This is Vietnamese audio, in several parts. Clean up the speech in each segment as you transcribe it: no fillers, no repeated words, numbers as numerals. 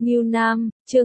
Ngưu Nam, chương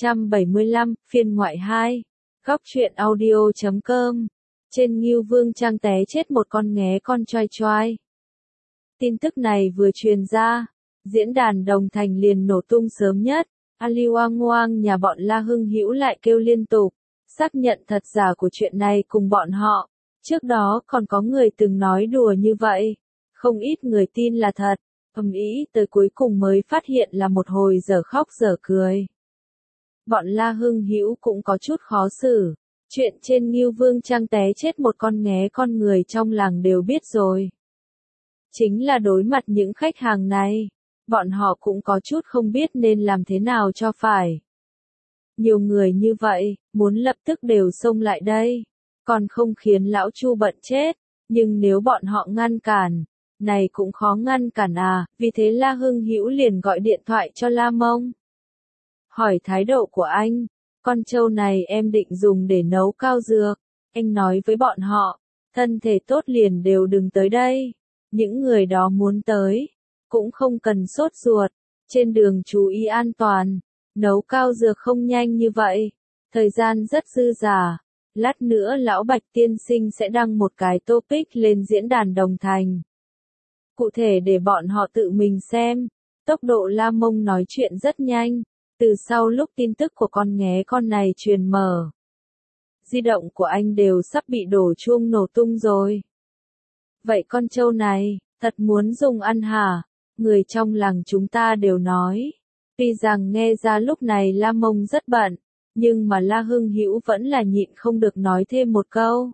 275, phiên ngoại 2. Góc truyện audio.com. Trên Ngưu Vương trang té chết một con nghé con choai choai. Tin tức này vừa truyền ra, diễn đàn Đồng Thành liền nổ tung sớm nhất. Ali Oang Oang nhà bọn La Hưng Hữu lại kêu liên tục, xác nhận thật giả của chuyện này cùng bọn họ. Trước đó còn có người từng nói đùa như vậy, không ít người tin là thật. Ầm ĩ tới cuối cùng mới phát hiện là một hồi dở khóc dở cười. Bọn La Hưng Hữu cũng có chút khó xử, chuyện trên Ngưu Vương trang té chết một con nghé con người trong làng đều biết rồi. Chính là đối mặt những khách hàng này, bọn họ cũng có chút không biết nên làm thế nào cho phải. Nhiều người như vậy, muốn lập tức đều xông lại đây, còn không khiến lão Chu bận chết, nhưng nếu bọn họ ngăn cản, này cũng khó ngăn cản à, vì thế La Hưng Hữu liền gọi điện thoại cho La Mông. Hỏi thái độ của anh, con trâu này em định dùng để nấu cao dược, anh nói với bọn họ, thân thể tốt liền đều đừng tới đây, những người đó muốn tới, cũng không cần sốt ruột, trên đường chú ý an toàn, nấu cao dược không nhanh như vậy, thời gian rất dư dả. Lát nữa lão Bạch tiên sinh sẽ đăng một cái topic lên diễn đàn Đồng Thành. Cụ thể để bọn họ tự mình xem, tốc độ La Mông nói chuyện rất nhanh, từ sau lúc tin tức của con nghé con này truyền mở. Di động của anh đều sắp bị đổ chuông nổ tung rồi. Vậy con trâu này, thật muốn dùng ăn hả? Người trong làng chúng ta đều nói. Tuy rằng nghe ra lúc này La Mông rất bận, nhưng mà La Hưng Hữu vẫn là nhịn không được nói thêm một câu.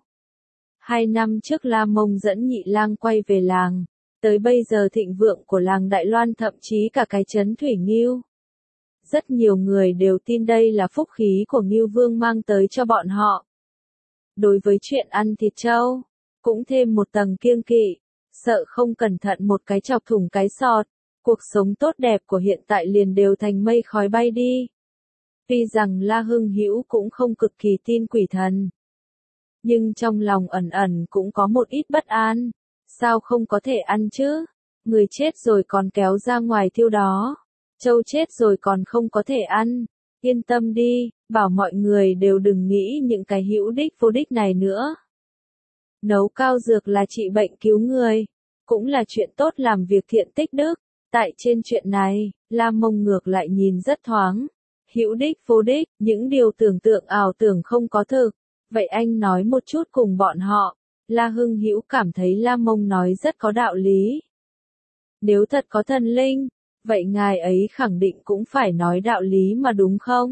2 năm trước La Mông dẫn Nhị Lang quay về làng. Tới bây giờ thịnh vượng của làng Đại Loan thậm chí cả cái trấn Thủy Ngưu. Rất nhiều người đều tin đây là phúc khí của Ngưu Vương mang tới cho bọn họ. Đối với chuyện ăn thịt trâu, cũng thêm một tầng kiêng kỵ, sợ không cẩn thận một cái chọc thủng cái sọt, cuộc sống tốt đẹp của hiện tại liền đều thành mây khói bay đi. Tuy rằng La Hưng Hữu cũng không cực kỳ tin quỷ thần, nhưng trong lòng ẩn ẩn cũng có một ít bất an. Sao không có thể ăn chứ? Người chết rồi còn kéo ra ngoài thiêu đó. Trâu chết rồi còn không có thể ăn. Yên tâm đi, bảo mọi người đều đừng nghĩ những cái hữu đích vô đích này nữa. Nấu cao dược là trị bệnh cứu người, cũng là chuyện tốt làm việc thiện tích đức. Tại trên chuyện này, La Mông ngược lại nhìn rất thoáng. Hữu đích vô đích, những điều tưởng tượng ảo tưởng không có thực. Vậy anh nói một chút cùng bọn họ. La Hưng Hữu cảm thấy La Mông nói rất có đạo lý. Nếu thật có thần linh, vậy ngài ấy khẳng định cũng phải nói đạo lý mà đúng không?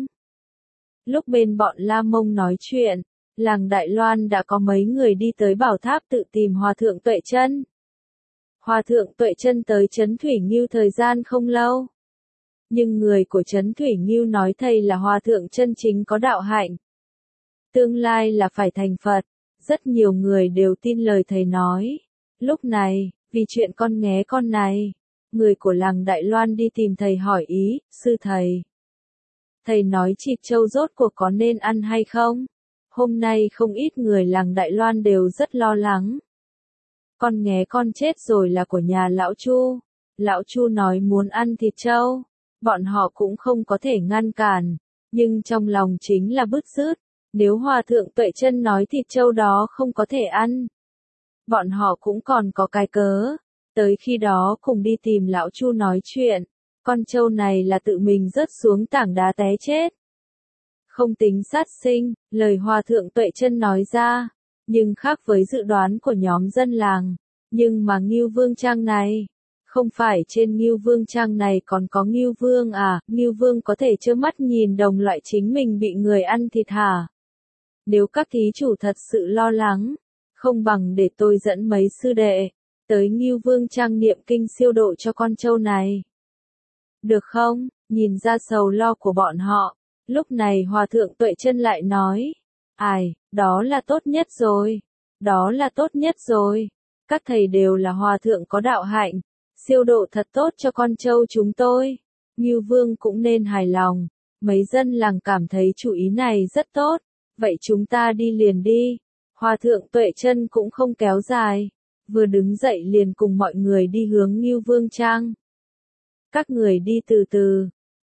Lúc bên bọn La Mông nói chuyện, làng Đại Loan đã có mấy người đi tới bảo tháp tự tìm Hòa thượng Tuệ Chân. Hòa thượng Tuệ Chân tới trấn Thủy Ngưu thời gian không lâu. Nhưng người của trấn Thủy Ngưu nói thầy là Hòa thượng chân chính có đạo hạnh. Tương lai là phải thành Phật. Rất nhiều người đều tin lời thầy nói. Lúc này, vì chuyện con nghé con này, người của làng Đại Loan đi tìm thầy hỏi ý, sư thầy. Thầy nói thịt trâu rốt cuộc có nên ăn hay không? Hôm nay không ít người làng Đại Loan đều rất lo lắng. Con nghé con chết rồi là của nhà lão Chu. Lão Chu nói muốn ăn thịt trâu. Bọn họ cũng không có thể ngăn cản. Nhưng trong lòng chính là bứt rứt. Nếu Hòa thượng Tuệ Chân nói thịt trâu đó không có thể ăn, bọn họ cũng còn có cái cớ. Tới khi đó cùng đi tìm lão Chu nói chuyện, con trâu này là tự mình rớt xuống tảng đá té chết. Không tính sát sinh, lời Hòa thượng Tuệ Chân nói ra, nhưng khác với dự đoán của nhóm dân làng. Nhưng mà Ngưu Vương trang này, không phải trên Ngưu Vương trang này còn có Ngưu Vương à? Ngưu Vương có thể trơ mắt nhìn đồng loại chính mình bị người ăn thịt hả? Nếu các thí chủ thật sự lo lắng, không bằng để tôi dẫn mấy sư đệ tới Ngưu Vương trang niệm kinh siêu độ cho con trâu này. Được không? Nhìn ra sầu lo của bọn họ, lúc này Hòa thượng Tuệ Chân lại nói, ai, đó là tốt nhất rồi, đó là tốt nhất rồi. Các thầy đều là hòa thượng có đạo hạnh, siêu độ thật tốt cho con trâu chúng tôi. Ngưu Vương cũng nên hài lòng, mấy dân làng cảm thấy chủ ý này rất tốt. Vậy chúng ta đi liền đi. Hòa thượng Tuệ Chân cũng không kéo dài, vừa đứng dậy liền cùng mọi người đi hướng Ngưu Vương trang. Các người đi từ từ,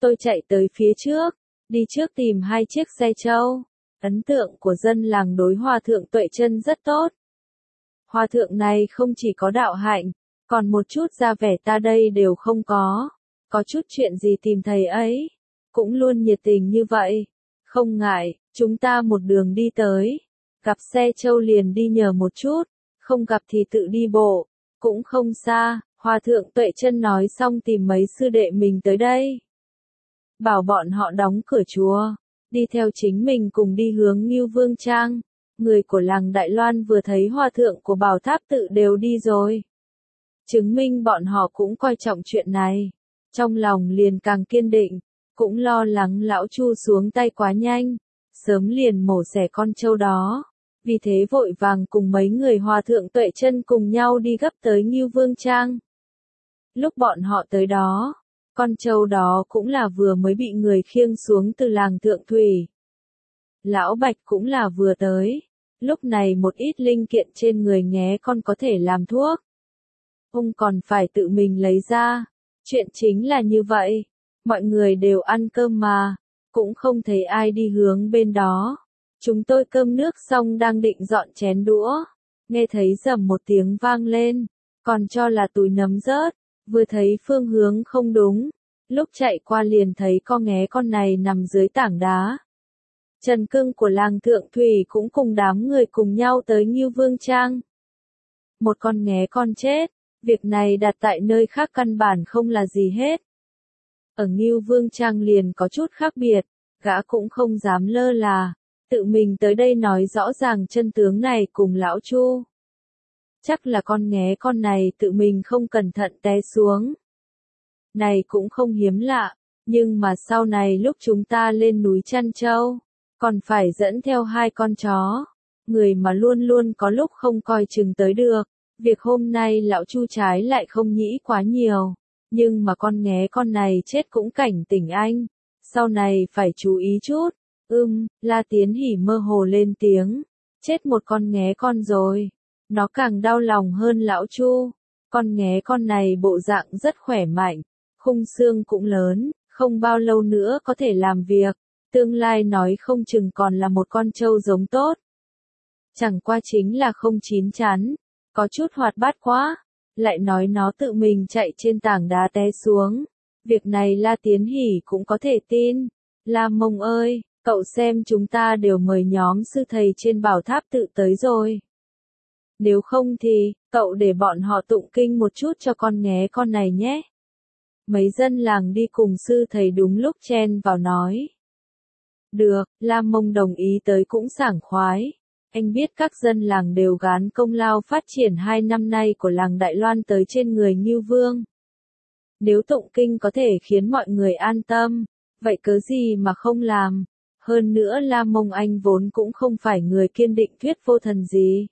Tôi chạy tới phía trước, đi trước tìm 2 chiếc xe trâu. Ấn tượng của dân làng đối Hòa thượng Tuệ Chân rất tốt. Hòa thượng này không chỉ có đạo hạnh, còn một chút ra vẻ ta đây đều không có. Có chút chuyện gì tìm thầy ấy, cũng luôn nhiệt tình như vậy. Không ngại, chúng ta một đường đi tới. Gặp xe trâu liền đi nhờ một chút, không gặp thì tự đi bộ, cũng không xa. Hòa thượng Tuệ Chân nói xong tìm mấy sư đệ mình tới đây. Bảo bọn họ đóng cửa chùa, đi theo chính mình cùng đi hướng Ngưu Vương Trang. Người của làng Đại Loan vừa thấy hòa thượng của Bảo Tháp tự đều đi rồi. Chứng minh bọn họ cũng coi trọng chuyện này. Trong lòng liền càng kiên định, cũng lo lắng lão Chu xuống tay quá nhanh, sớm liền mổ xẻ con trâu đó. Vì thế vội vàng cùng mấy người Hòa thượng Tuệ Chân cùng nhau đi gấp tới Ngưu Vương Trang. Lúc bọn họ tới đó, con trâu đó cũng là vừa mới bị người khiêng xuống từ làng Thượng Thủy. Lão Bạch cũng là vừa tới, lúc này một ít linh kiện trên người nghé con có thể làm thuốc. Ông còn phải tự mình lấy ra, chuyện chính là như vậy, mọi người đều ăn cơm mà, cũng không thấy ai đi hướng bên đó. Chúng tôi cơm nước xong đang định dọn chén đũa, nghe thấy rầm một tiếng vang lên, còn cho là túi nấm rớt, vừa thấy phương hướng không đúng, lúc chạy qua liền thấy con nghé con này nằm dưới tảng đá. Trần Cưng của làng Thượng Thủy cũng cùng đám người cùng nhau tới Ngưu Vương Trang. Một con nghé con chết, việc này đặt tại nơi khác căn bản không là gì hết. Ở Ngưu Vương Trang liền có chút khác biệt, gã cũng không dám lơ là, tự mình tới đây nói rõ ràng chân tướng này cùng lão Chu. Chắc là con nghé con này tự mình không cẩn thận té xuống. Này cũng không hiếm lạ, nhưng mà sau này lúc chúng ta lên núi chăn trâu, còn phải dẫn theo 2 con chó, người mà luôn luôn có lúc không coi chừng tới được. Việc hôm nay lão Chu trái lại không nghĩ quá nhiều, nhưng mà con nghé con này chết cũng cảnh tỉnh anh, sau này phải chú ý chút. La Tiến Hỉ mơ hồ lên tiếng, chết một con nghé con rồi. Nó càng đau lòng hơn lão Chu, con nghé con này bộ dạng rất khỏe mạnh, khung xương cũng lớn, không bao lâu nữa có thể làm việc, tương lai nói không chừng còn là một con trâu giống tốt. Chẳng qua chính là không chín chắn, có chút hoạt bát quá, lại nói nó tự mình chạy trên tảng đá té xuống. Việc này La Tiến Hỉ cũng có thể tin. La Mông ơi, cậu xem chúng ta đều mời nhóm sư thầy trên Bảo Tháp tự tới rồi. Nếu không thì, cậu để bọn họ tụng kinh một chút cho con nghé con này nhé. Mấy dân làng đi cùng sư thầy đúng lúc chen vào nói. Được, La Mông đồng ý tới cũng sảng khoái. Anh biết các dân làng đều gán công lao phát triển 2 năm nay của làng Đại Loan tới trên người Ngưu Vương. Nếu tụng kinh có thể khiến mọi người an tâm, vậy cớ gì mà không làm. Hơn nữa La Mông anh vốn cũng không phải người kiên định thuyết vô thần gì.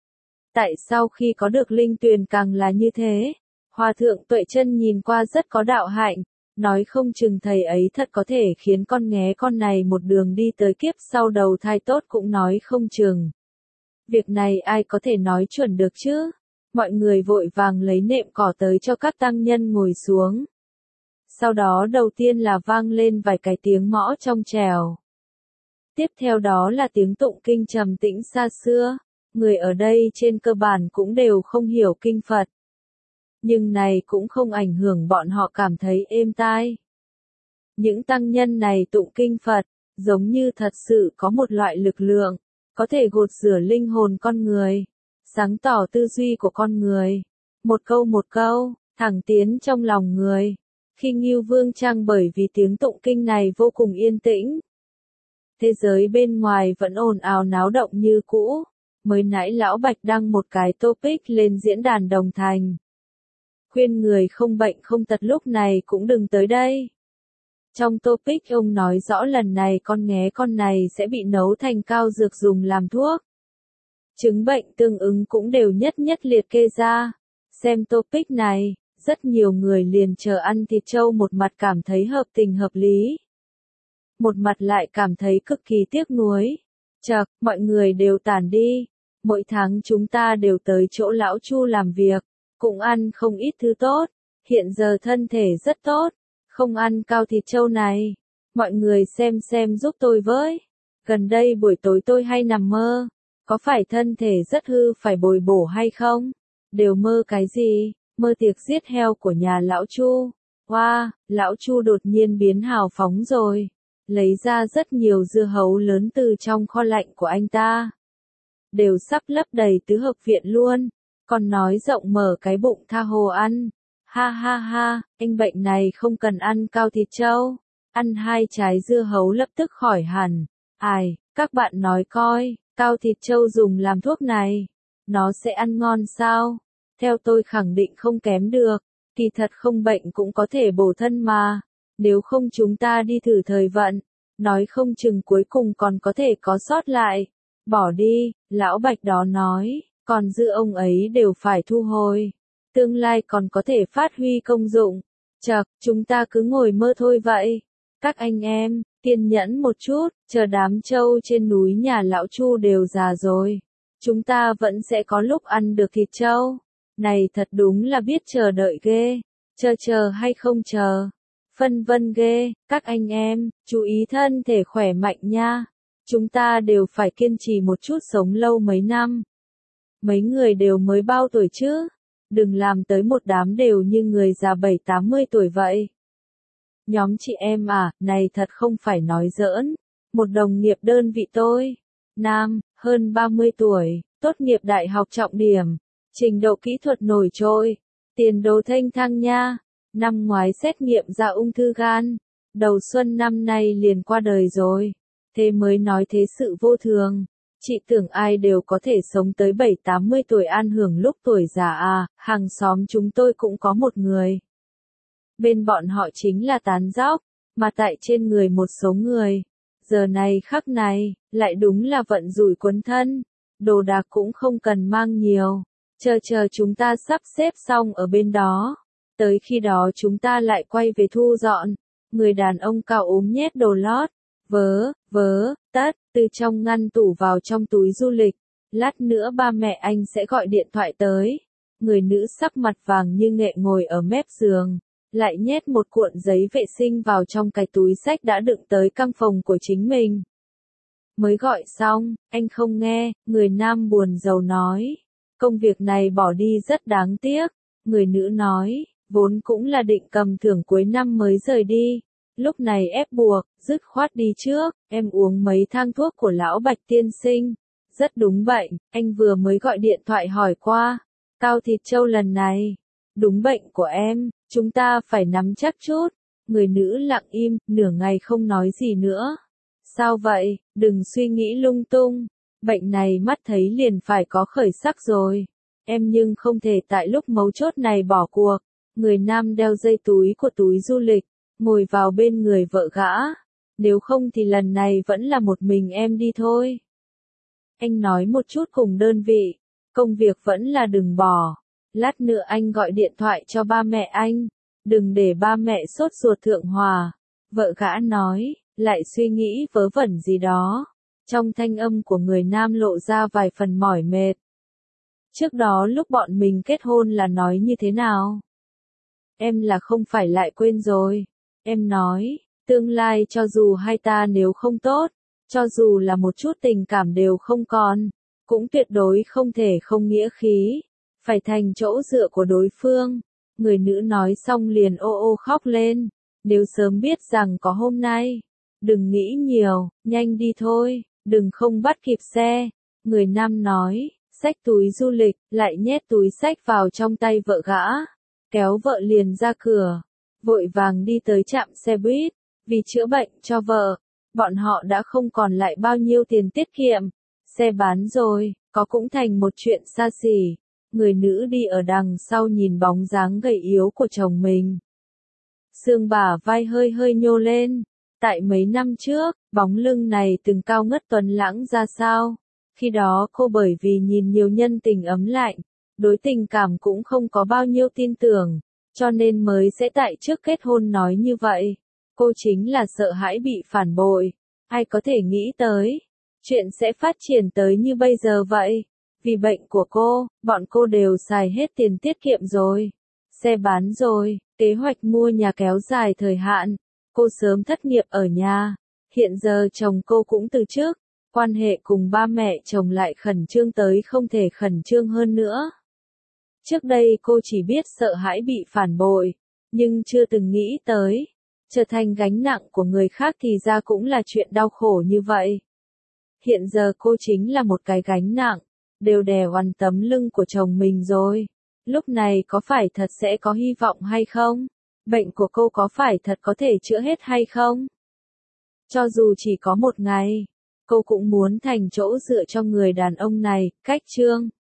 Tại sao khi có được linh tuyền càng là như thế? Hòa thượng Tuệ Chân nhìn qua rất có đạo hạnh, nói không chừng thầy ấy thật có thể khiến con nghé con này một đường đi tới kiếp sau đầu thai tốt cũng nói không chừng. Việc này ai có thể nói chuẩn được chứ? Mọi người vội vàng lấy nệm cỏ tới cho các tăng nhân ngồi xuống. Sau đó đầu tiên là vang lên vài cái tiếng mõ trong trèo. Tiếp theo đó là tiếng tụng kinh trầm tĩnh xa xưa. Người ở đây trên cơ bản cũng đều không hiểu kinh Phật. Nhưng này cũng không ảnh hưởng bọn họ cảm thấy êm tai. Những tăng nhân này tụng kinh Phật, giống như thật sự có một loại lực lượng, có thể gột rửa linh hồn con người, sáng tỏ tư duy của con người. Một câu, thẳng tiến trong lòng người. Khi Ngưu Vương Trang bởi vì tiếng tụng kinh này vô cùng yên tĩnh. Thế giới bên ngoài vẫn ồn ào náo động như cũ. Mới nãy lão Bạch đăng một cái topic lên diễn đàn Đồng Thành. Khuyên người không bệnh không tật lúc này cũng đừng tới đây. Trong topic ông nói rõ lần này con nghé con này sẽ bị nấu thành cao dược dùng làm thuốc. Chứng bệnh tương ứng cũng đều nhất nhất liệt kê ra. Xem topic này, rất nhiều người liền chờ ăn thịt trâu, một mặt cảm thấy hợp tình hợp lý. Một mặt lại cảm thấy cực kỳ tiếc nuối. Chậc, mọi người đều tản đi. Mỗi tháng chúng ta đều tới chỗ lão Chu làm việc, cũng ăn không ít thứ tốt. Hiện giờ thân thể rất tốt, không ăn cao thịt trâu này. Mọi người xem giúp tôi với. Gần đây buổi tối tôi hay nằm mơ. Có phải thân thể rất hư phải bồi bổ hay không? Đều mơ cái gì? Mơ tiệc giết heo của nhà lão Chu. Wow, lão Chu đột nhiên biến hào phóng rồi. Lấy ra rất nhiều dưa hấu lớn từ trong kho lạnh của anh ta. Đều sắp lấp đầy tứ hợp viện luôn. Còn nói rộng mở cái bụng tha hồ ăn. Ha ha ha, anh bệnh này không cần ăn cao thịt trâu. Ăn 2 trái dưa hấu lập tức khỏi hẳn. Ai, các bạn nói coi, cao thịt trâu dùng làm thuốc này. Nó sẽ ăn ngon sao? Theo tôi khẳng định không kém được. Kỳ thật không bệnh cũng có thể bổ thân mà. Nếu không chúng ta đi thử thời vận. Nói không chừng cuối cùng còn có thể có sót lại. Bỏ đi, lão Bạch đó nói, còn dư ông ấy đều phải thu hồi. Tương lai còn có thể phát huy công dụng. Chậc, chúng ta cứ ngồi mơ thôi vậy. Các anh em, kiên nhẫn một chút, chờ đám trâu trên núi nhà lão Chu đều già rồi. Chúng ta vẫn sẽ có lúc ăn được thịt trâu. Này thật đúng là biết chờ đợi ghê. Chờ hay không chờ. Phân vân ghê, các anh em, chú ý thân thể khỏe mạnh nha. Chúng ta đều phải kiên trì một chút sống lâu mấy năm. Mấy người đều mới bao tuổi chứ? Đừng làm tới một đám đều như người già 70-80 tuổi vậy. Nhóm chị em à, này thật không phải nói giỡn. Một đồng nghiệp đơn vị tôi. Nam, hơn 30 tuổi, tốt nghiệp đại học trọng điểm. Trình độ kỹ thuật nổi trội. Tiền đồ thênh thang nha. Năm ngoái xét nghiệm ra ung thư gan. Đầu xuân năm nay liền qua đời rồi. Thế mới nói thế sự vô thường. Chị tưởng ai đều có thể sống tới 70-80 tuổi an hưởng lúc tuổi già à, hàng xóm chúng tôi cũng có một người. Bên bọn họ chính là tán dóc, mà tại trên người một số người. Giờ này khắc này, lại đúng là vận rủi cuốn thân. Đồ đạc cũng không cần mang nhiều. Chờ chúng ta sắp xếp xong ở bên đó. Tới khi đó chúng ta lại quay về thu dọn. Người đàn ông cao ốm nhét đồ lót. Vớ, tất, từ trong ngăn tủ vào trong túi du lịch. Lát nữa ba mẹ anh sẽ gọi điện thoại tới. Người nữ sắc mặt vàng như nghệ ngồi ở mép giường. Lại nhét một cuộn giấy vệ sinh vào trong cái túi xách đã đựng tới căn phòng của chính mình. Mới gọi xong, anh không nghe, người nam buồn rầu nói. Công việc này bỏ đi rất đáng tiếc. Người nữ nói, vốn cũng là định cầm thưởng cuối năm mới rời đi. Lúc này ép buộc, dứt khoát đi trước, em uống mấy thang thuốc của lão Bạch tiên sinh. Rất đúng bệnh, anh vừa mới gọi điện thoại hỏi qua. Cao thịt trâu lần này. Đúng bệnh của em, chúng ta phải nắm chắc chút. Người nữ lặng im, nửa ngày không nói gì nữa. Sao vậy, đừng suy nghĩ lung tung. Bệnh này mắt thấy liền phải có khởi sắc rồi. Em nhưng không thể tại lúc mấu chốt này bỏ cuộc. Người nam đeo dây túi của túi du lịch. Ngồi vào bên người vợ gã. Nếu không thì lần này vẫn là một mình em đi thôi. Anh nói một chút cùng đơn vị. Công việc vẫn là đừng bỏ. Lát nữa anh gọi điện thoại cho ba mẹ anh. Đừng để ba mẹ sốt ruột thượng hòa. Vợ gã nói, lại suy nghĩ vớ vẩn gì đó. Trong thanh âm của người nam lộ ra vài phần mỏi mệt. Trước đó lúc bọn mình kết hôn là nói như thế nào? Em là không phải lại quên rồi. Em nói, tương lai cho dù hai ta nếu không tốt, cho dù là một chút tình cảm đều không còn, cũng tuyệt đối không thể không nghĩa khí, phải thành chỗ dựa của đối phương. Người nữ nói xong liền ô ô khóc lên. Nếu sớm biết rằng có hôm nay, đừng nghĩ nhiều, nhanh đi thôi, đừng không bắt kịp xe. Người nam nói, xách túi du lịch, lại nhét túi xách vào trong tay vợ gã, kéo vợ liền ra cửa. Vội vàng đi tới trạm xe buýt, vì chữa bệnh cho vợ, bọn họ đã không còn lại bao nhiêu tiền tiết kiệm. Xe bán rồi, có cũng thành một chuyện xa xỉ. Người nữ đi ở đằng sau nhìn bóng dáng gầy yếu của chồng mình. Xương bả vai hơi hơi nhô lên. Tại mấy năm trước, bóng lưng này từng cao ngất tuấn lãng ra sao. Khi đó cô bởi vì nhìn nhiều nhân tình ấm lạnh, đối tình cảm cũng không có bao nhiêu tin tưởng. Cho nên mới sẽ tại trước kết hôn nói như vậy. Cô chính là sợ hãi bị phản bội. Ai có thể nghĩ tới. Chuyện sẽ phát triển tới như bây giờ vậy. Vì bệnh của cô, bọn cô đều xài hết tiền tiết kiệm rồi. Xe bán rồi, Kế hoạch mua nhà kéo dài thời hạn, cô sớm thất nghiệp ở nhà. Hiện giờ chồng cô cũng từ chức, quan hệ cùng ba mẹ chồng lại khẩn trương tới không thể khẩn trương hơn nữa. Trước đây cô chỉ biết sợ hãi bị phản bội, nhưng chưa từng nghĩ tới, trở thành gánh nặng của người khác thì ra cũng là chuyện đau khổ như vậy. Hiện giờ cô chính là một cái gánh nặng, đều đè oằn tấm lưng của chồng mình rồi. Lúc này có phải thật sẽ có hy vọng hay không? Bệnh của cô có phải thật có thể chữa hết hay không? Cho dù chỉ có một ngày, cô cũng muốn thành chỗ dựa cho người đàn ông này. Cách chương